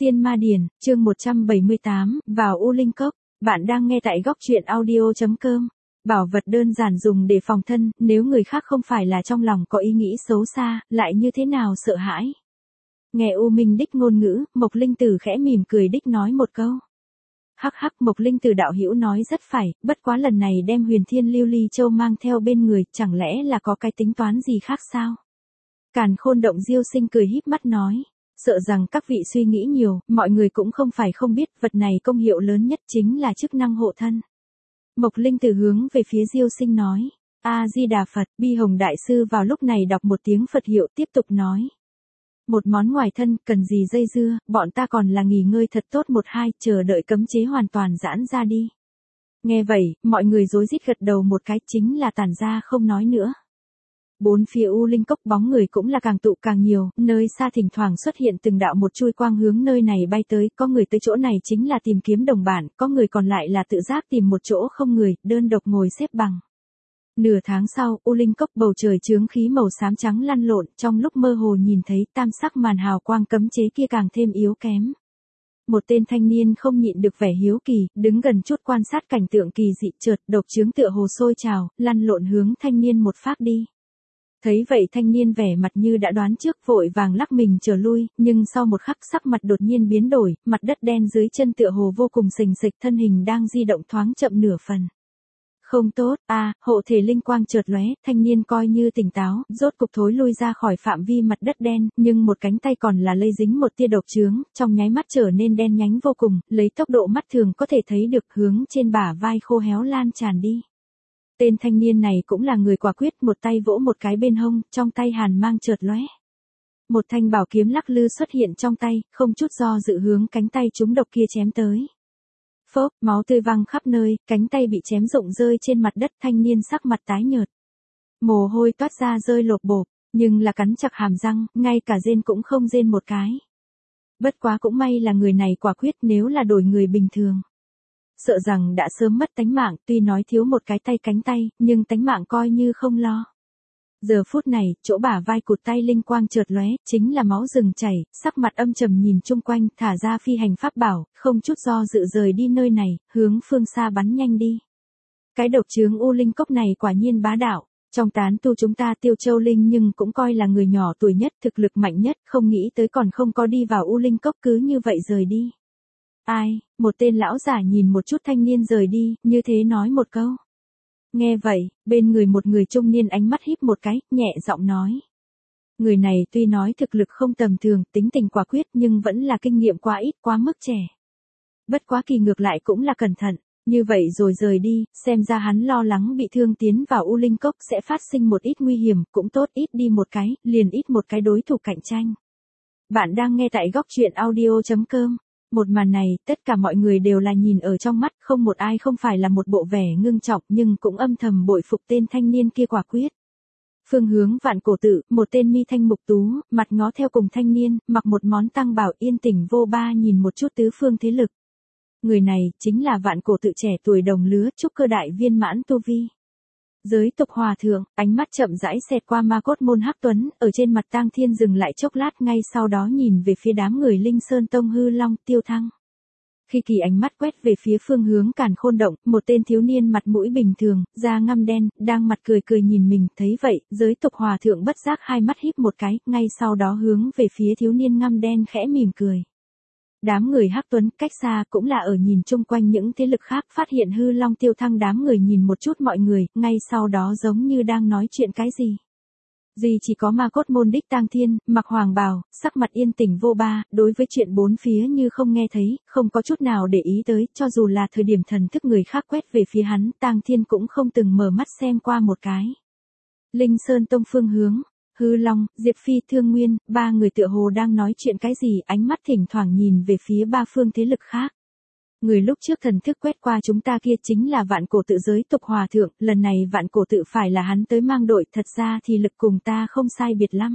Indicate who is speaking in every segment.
Speaker 1: Tiên Ma Điển, chương 178, vào U Linh Cốc. Bạn đang nghe tại góc truyện audio.com. Bảo vật đơn giản dùng để phòng thân, nếu người khác không phải là trong lòng có ý nghĩ xấu xa, lại như thế nào sợ hãi. Nghe U Minh Đích ngôn ngữ, Mộc Linh Tử khẽ mỉm cười đích nói một câu. Hắc hắc, Mộc Linh Tử đạo hữu nói rất phải, bất quá lần này đem Huyền Thiên Lưu Ly Châu mang theo bên người, chẳng lẽ là có cái tính toán gì khác sao? Càn Khôn Động Diêu Sinh cười híp mắt nói. Sợ rằng các vị suy nghĩ nhiều, mọi người cũng không phải không biết, vật này công hiệu lớn nhất chính là chức năng hộ thân. Mộc Linh Tử hướng về phía Diêu Sinh nói. A-di-đà Phật. Bi Hồng Đại Sư vào lúc này đọc một tiếng Phật hiệu tiếp tục nói. Một món ngoài thân, cần gì dây dưa, bọn ta còn là nghỉ ngơi thật tốt một hai, chờ đợi cấm chế hoàn toàn giãn ra đi. Nghe vậy, mọi người rối rít gật đầu một cái, chính là tản ra không nói nữa. Bốn phía U Linh Cốc bóng người cũng là càng tụ càng nhiều, nơi xa thỉnh thoảng xuất hiện từng đạo một chui quang hướng nơi này bay tới, có người tới chỗ này chính là tìm kiếm đồng bạn, có người còn lại là tự giác tìm một chỗ không người, đơn độc ngồi xếp bằng. Nửa tháng sau, U Linh Cốc bầu trời chướng khí màu xám trắng lăn lộn, trong lúc mơ hồ nhìn thấy tam sắc màn hào quang cấm chế kia càng thêm yếu kém. Một tên thanh niên không nhịn được vẻ hiếu kỳ, đứng gần chút quan sát cảnh tượng kỳ dị, chợt độc chướng tựa hồ sôi trào, lăn lộn hướng thanh niên một phát đi. Thấy vậy thanh niên vẻ mặt như đã đoán trước, vội vàng lắc mình trở lui, nhưng sau một khắc sắc mặt đột nhiên biến đổi, mặt đất đen dưới chân tựa hồ vô cùng sình sịch, thân hình đang di động thoáng chậm nửa phần. Không tốt, hộ thể linh quang chợt lóe, thanh niên coi như tỉnh táo, rốt cục thối lui ra khỏi phạm vi mặt đất đen, nhưng một cánh tay còn là lây dính một tia độc chướng, trong nháy mắt trở nên đen nhánh vô cùng, lấy tốc độ mắt thường có thể thấy được hướng trên bả vai khô héo lan tràn đi. Tên thanh niên này cũng là người quả quyết, một tay vỗ một cái bên hông, trong tay hàn mang chợt lóe. Một thanh bảo kiếm lắc lư xuất hiện trong tay, không chút do dự hướng cánh tay trúng độc kia chém tới. Phốc, máu tươi văng khắp nơi, cánh tay bị chém rụng rơi trên mặt đất, thanh niên sắc mặt tái nhợt. Mồ hôi toát ra rơi lộp bộp, nhưng là cắn chặt hàm răng, ngay cả rên cũng không rên một cái. Bất quá cũng may là người này quả quyết, nếu là đổi người bình thường. Sợ rằng đã sớm mất tánh mạng, tuy nói thiếu một cái tay cánh tay, nhưng tánh mạng coi như không lo. Giờ phút này, chỗ bả vai cụt tay linh quang chợt lóe, chính là máu rừng chảy, sắc mặt âm trầm nhìn chung quanh, thả ra phi hành pháp bảo, không chút do dự rời đi nơi này, hướng phương xa bắn nhanh đi. Cái độc chướng U Linh Cốc này quả nhiên bá đạo, trong tán tu chúng ta Tiêu Châu Linh nhưng cũng coi là người nhỏ tuổi nhất, thực lực mạnh nhất, không nghĩ tới còn không có đi vào U Linh Cốc cứ như vậy rời đi. Ai, một tên lão giả nhìn một chút thanh niên rời đi, như thế nói một câu. Nghe vậy, bên người một người trung niên ánh mắt híp một cái, nhẹ giọng nói. Người này tuy nói thực lực không tầm thường, tính tình quả quyết nhưng vẫn là kinh nghiệm quá ít, quá mức trẻ. Bất quá kỳ ngược lại cũng là cẩn thận, như vậy rồi rời đi, xem ra hắn lo lắng bị thương tiến vào U Linh Cốc sẽ phát sinh một ít nguy hiểm, cũng tốt ít đi một cái, liền ít một cái đối thủ cạnh tranh. Bạn đang nghe tại góc truyện audio.com. Một màn này, tất cả mọi người đều là nhìn ở trong mắt, không một ai không phải là một bộ vẻ ngưng trọng nhưng cũng âm thầm bội phục tên thanh niên kia quả quyết. Phương hướng Vạn Cổ Tự, một tên mi thanh mục tú, mặt ngó theo cùng thanh niên, mặc một món tăng bảo yên tĩnh vô ba nhìn một chút tứ phương thế lực. Người này, chính là Vạn Cổ Tự trẻ tuổi đồng lứa, trúc cơ đại viên mãn tu vi. Giới tục hòa thượng, ánh mắt chậm rãi xẹt qua ma cốt môn Hắc Tuấn, ở trên mặt Tang Thiên dừng lại chốc lát, ngay sau đó nhìn về phía đám người Linh Sơn Tông Hư Long, Tiêu Thăng. Khi kỳ ánh mắt quét về phía phương hướng Càn Khôn Động, một tên thiếu niên mặt mũi bình thường, da ngăm đen, đang mặt cười cười nhìn mình, thấy vậy, giới tục hòa thượng bất giác hai mắt híp một cái, ngay sau đó hướng về phía thiếu niên ngăm đen khẽ mỉm cười. Đám người Hắc Tuấn cách xa cũng là ở nhìn chung quanh những thế lực khác, phát hiện Hư Long Tiêu Thăng đám người nhìn một chút mọi người, ngay sau đó giống như đang nói chuyện cái gì. Duy chỉ có ma cốt môn đích Tang Thiên, mặc hoàng bào, sắc mặt yên tĩnh vô ba, đối với chuyện bốn phía như không nghe thấy, không có chút nào để ý tới, cho dù là thời điểm thần thức người khác quét về phía hắn, Tang Thiên cũng không từng mở mắt xem qua một cái. Linh Sơn Tông phương hướng. Hư Long, Diệp Phi, Thương Nguyên, ba người tựa hồ đang nói chuyện cái gì, ánh mắt thỉnh thoảng nhìn về phía ba phương thế lực khác. Người lúc trước thần thức quét qua chúng ta kia chính là Vạn Cổ Tự giới tục hòa thượng, lần này Vạn Cổ Tự phải là hắn tới mang đội, thật ra thì lực cùng ta không sai biệt lắm.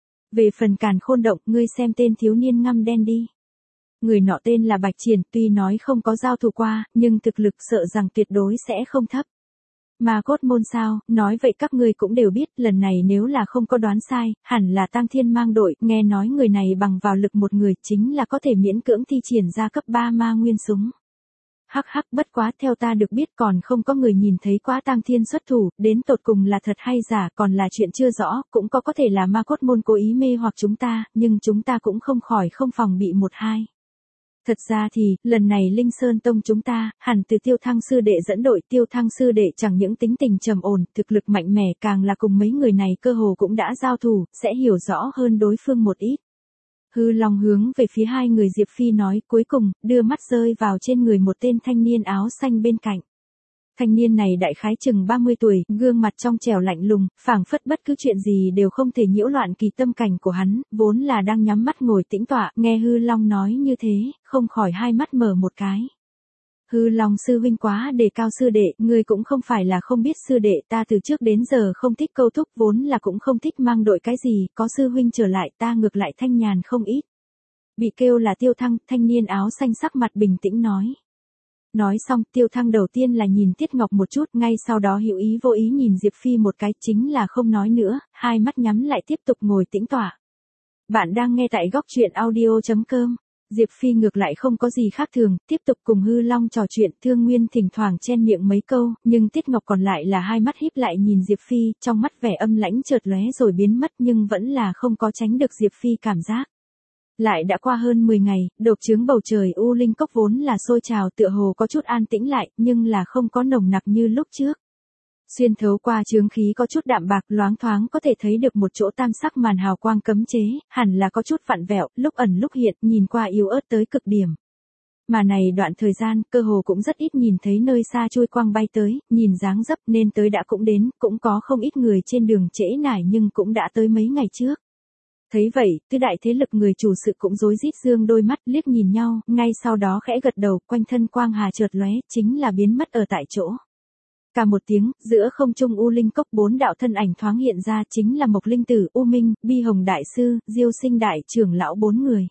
Speaker 1: Về phần Càn Khôn Động, ngươi xem tên thiếu niên ngăm đen đi. Người nọ tên là Bạch Triển, tuy nói không có giao thủ qua, nhưng thực lực sợ rằng tuyệt đối sẽ không thấp. Ma cốt môn sao, nói vậy các ngươi cũng đều biết, lần này nếu là không có đoán sai, hẳn là Tang Thiên mang đội, nghe nói người này bằng vào lực một người chính là có thể miễn cưỡng thi triển ra cấp 3 ma nguyên súng. Hắc hắc, bất quá theo ta được biết còn không có người nhìn thấy quá Tang Thiên xuất thủ, đến tột cùng là thật hay giả còn là chuyện chưa rõ, cũng có thể là ma cốt môn cố ý mê hoặc chúng ta, nhưng chúng ta cũng không khỏi không phòng bị một hai. Thật ra thì, lần này Linh Sơn Tông chúng ta, hẳn từ Tiêu Thăng sư đệ dẫn đội, Tiêu Thăng sư đệ chẳng những tính tình trầm ổn, thực lực mạnh mẽ càng là cùng mấy người này cơ hồ cũng đã giao thủ, sẽ hiểu rõ hơn đối phương một ít. Hư Long hướng về phía hai người Diệp Phi nói, cuối cùng, đưa mắt rơi vào trên người một tên thanh niên áo xanh bên cạnh. Thanh niên này đại khái chừng 30 tuổi, gương mặt trong trẻo lạnh lùng, phảng phất bất cứ chuyện gì đều không thể nhiễu loạn kỳ tâm cảnh của hắn, vốn là đang nhắm mắt ngồi tĩnh tọa, nghe Hư Long nói như thế, không khỏi hai mắt mở một cái. Hư Long sư huynh quá đề cao sư đệ, ngươi cũng không phải là không biết sư đệ, ta từ trước đến giờ không thích câu thúc, vốn là cũng không thích mang đội cái gì, có sư huynh trở lại ta ngược lại thanh nhàn không ít. Bị kêu là Tiêu Thăng, thanh niên áo xanh sắc mặt bình tĩnh nói. Nói xong, Tiêu Thăng đầu tiên là nhìn Tiết Ngọc một chút, ngay sau đó hữu ý vô ý nhìn Diệp Phi một cái, chính là không nói nữa, hai mắt nhắm lại tiếp tục ngồi tĩnh tọa. Bạn đang nghe tại góc truyện audio.com. Diệp Phi ngược lại không có gì khác thường, tiếp tục cùng Hư Long trò chuyện, Thương Nguyên thỉnh thoảng chen miệng mấy câu, nhưng Tiết Ngọc còn lại là hai mắt híp lại nhìn Diệp Phi, trong mắt vẻ âm lãnh chợt lóe rồi biến mất nhưng vẫn là không có tránh được Diệp Phi cảm giác. Lại đã qua hơn 10 ngày, độc chướng bầu trời U Linh Cốc vốn là sôi trào tựa hồ có chút an tĩnh lại, nhưng là không có nồng nặc như lúc trước. Xuyên thấu qua chướng khí có chút đạm bạc, loáng thoáng có thể thấy được một chỗ tam sắc màn hào quang cấm chế, hẳn là có chút vặn vẹo, lúc ẩn lúc hiện, nhìn qua yếu ớt tới cực điểm. Mà này đoạn thời gian, cơ hồ cũng rất ít nhìn thấy nơi xa trôi quang bay tới, nhìn dáng dấp nên tới đã cũng đến, cũng có không ít người trên đường trễ nải nhưng cũng đã tới mấy ngày trước. Thấy vậy, tứ đại thế lực người chủ sự cũng rối rít dương đôi mắt liếc nhìn nhau, ngay sau đó khẽ gật đầu, quanh thân quang hà chợt lóe, chính là biến mất ở tại chỗ. Cả một tiếng, giữa không trung U Linh Cốc 4 đạo thân ảnh thoáng hiện ra chính là Mộc Linh Tử, U Minh, Bi Hồng Đại Sư, Diêu Sinh Đại trưởng lão 4 người.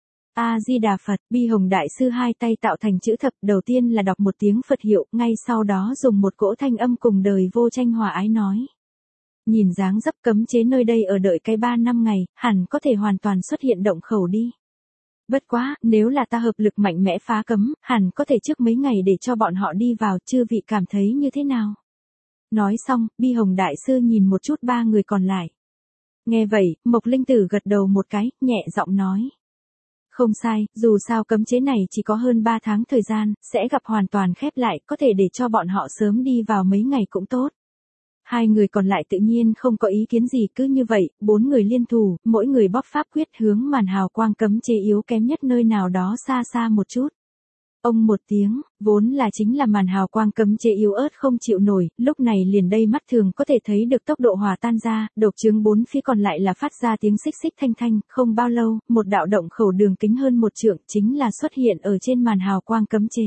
Speaker 1: A-di-đà Phật, Bi Hồng Đại Sư hai tay tạo thành chữ thập, đầu tiên là đọc một tiếng Phật hiệu, ngay sau đó dùng một cỗ thanh âm cùng đời vô tranh hòa ái nói. Nhìn dáng dấp cấm chế nơi đây ở đợi cái 3 năm ngày, hẳn có thể hoàn toàn xuất hiện động khẩu đi. Bất quá, nếu là ta hợp lực mạnh mẽ phá cấm, hẳn có thể trước mấy ngày để cho bọn họ đi vào, chư vị cảm thấy như thế nào? Nói xong, Bi Hồng Đại Sư nhìn một chút ba người còn lại. Nghe vậy, Mộc Linh Tử gật đầu một cái, nhẹ giọng nói. Không sai, dù sao cấm chế này chỉ có hơn 3 tháng thời gian, sẽ gặp hoàn toàn khép lại, có thể để cho bọn họ sớm đi vào mấy ngày cũng tốt. Hai người còn lại tự nhiên không có ý kiến gì, cứ như vậy, 4 người liên thủ, mỗi người bóp pháp quyết hướng màn hào quang cấm chế yếu kém nhất nơi nào đó xa xa một chút. Ông một tiếng, vốn là chính là màn hào quang cấm chế yếu ớt không chịu nổi, lúc này liền đây mắt thường có thể thấy được tốc độ hòa tan ra, độc chướng 4 phía còn lại là phát ra tiếng xích xích thanh thanh, không bao lâu, một đạo động khẩu đường kính hơn 1 trượng chính là xuất hiện ở trên màn hào quang cấm chế.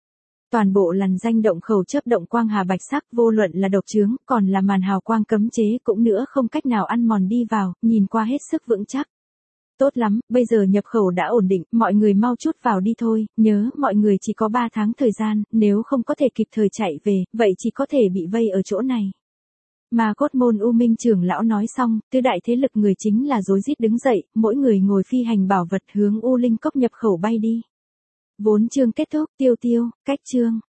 Speaker 1: Toàn bộ lằn danh động khẩu chớp động quang hà bạch sắc, vô luận là độc chướng, còn là màn hào quang cấm chế cũng nữa không cách nào ăn mòn đi vào, nhìn qua hết sức vững chắc. Tốt lắm, bây giờ nhập khẩu đã ổn định, mọi người mau chút vào đi thôi, nhớ, mọi người chỉ có 3 tháng thời gian, nếu không có thể kịp thời chạy về, vậy chỉ có thể bị vây ở chỗ này. Mà cốt môn U Minh trưởng lão nói xong, tứ đại thế lực người chính là rối rít đứng dậy, mỗi người ngồi phi hành bảo vật hướng U Linh Cốc nhập khẩu bay đi. Vốn chương kết thúc, tiêu, cách chương.